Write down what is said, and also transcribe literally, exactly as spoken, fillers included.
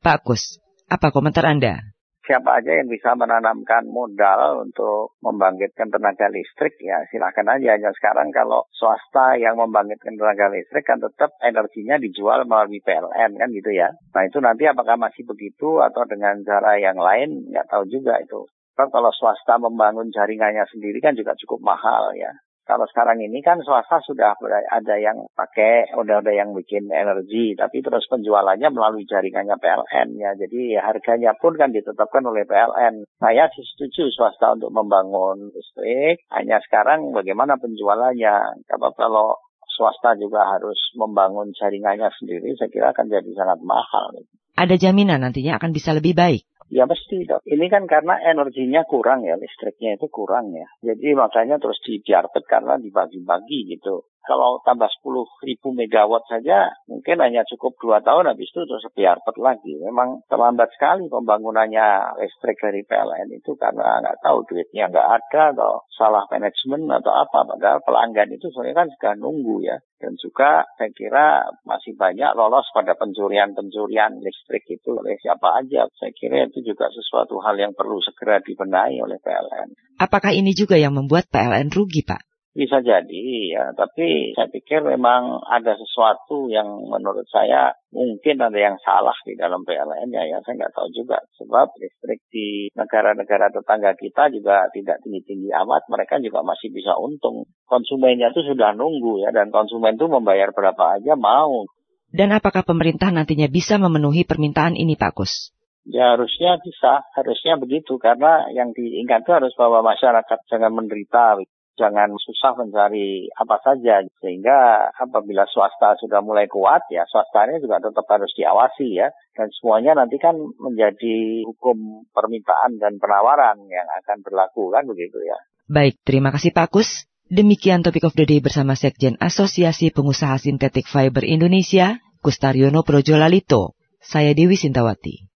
Pak Kus, apa komentar Anda? Siapa aja yang bisa menanamkan modal untuk membangkitkan tenaga listrik, ya silakan aja. Hanya sekarang kalau swasta yang membangkitkan tenaga listrik kan tetap energinya dijual melalui P L N kan gitu ya. Nah itu nanti apakah masih begitu atau dengan cara yang lain, nggak tahu juga itu. Kalau swasta membangun jaringannya sendiri kan juga cukup mahal ya. Kalau sekarang ini kan swasta sudah ada yang pakai, udah ada yang bikin energi, tapi terus penjualannya melalui jaringannya P L N ya. Jadi harganya pun kan ditetapkan oleh P L N. Saya sih setuju swasta untuk membangun listrik, hanya sekarang bagaimana penjualannya. Kalau kalau swasta juga harus membangun jaringannya sendiri, saya kira akan jadi sangat mahal. Ada jaminan nantinya akan bisa lebih baik? Ya mesti dong. Ini kan karena energinya kurang ya, listriknya itu kurang ya. Jadi makanya terus dibiarkan karena dibagi-bagi gitu. Kalau tambah sepuluh ribu megawatt saja mungkin hanya cukup dua tahun, habis itu terus biarpet lagi. Memang terlambat sekali pembangunannya listrik dari P L N itu karena nggak tahu duitnya nggak ada atau salah manajemen atau apa. Padahal pelanggan itu sebenarnya kan sudah nunggu ya. Dan juga saya kira masih banyak lolos pada pencurian-pencurian listrik itu oleh siapa aja. Saya kira itu juga sesuatu hal yang perlu segera dibenahi oleh P L N. Apakah ini juga yang membuat P L N rugi, Pak? Bisa jadi ya, tapi saya pikir memang ada sesuatu yang menurut saya mungkin ada yang salah di dalam P L N ya, ya saya nggak tahu juga. Sebab listrik di negara-negara tetangga kita juga tidak tinggi-tinggi amat, mereka juga masih bisa untung. Konsumennya itu sudah nunggu ya, dan konsumen itu membayar berapa aja mau. Dan apakah pemerintah nantinya bisa memenuhi permintaan ini, Pak Kus? Ya harusnya bisa, harusnya begitu, karena yang diingat itu harus bahwa masyarakat jangan menderita. Jangan susah mencari apa saja, sehingga apabila swasta sudah mulai kuat, ya swastanya juga tetap harus diawasi ya. Dan semuanya nanti kan menjadi hukum permintaan dan penawaran yang akan berlaku kan begitu ya. Baik, terima kasih Pak Kus. Demikian Topik of the Day bersama Sekjen Asosiasi Pengusaha Sintetik Fiber Indonesia, Kustaryono Projolalito. Saya Dewi Sintawati.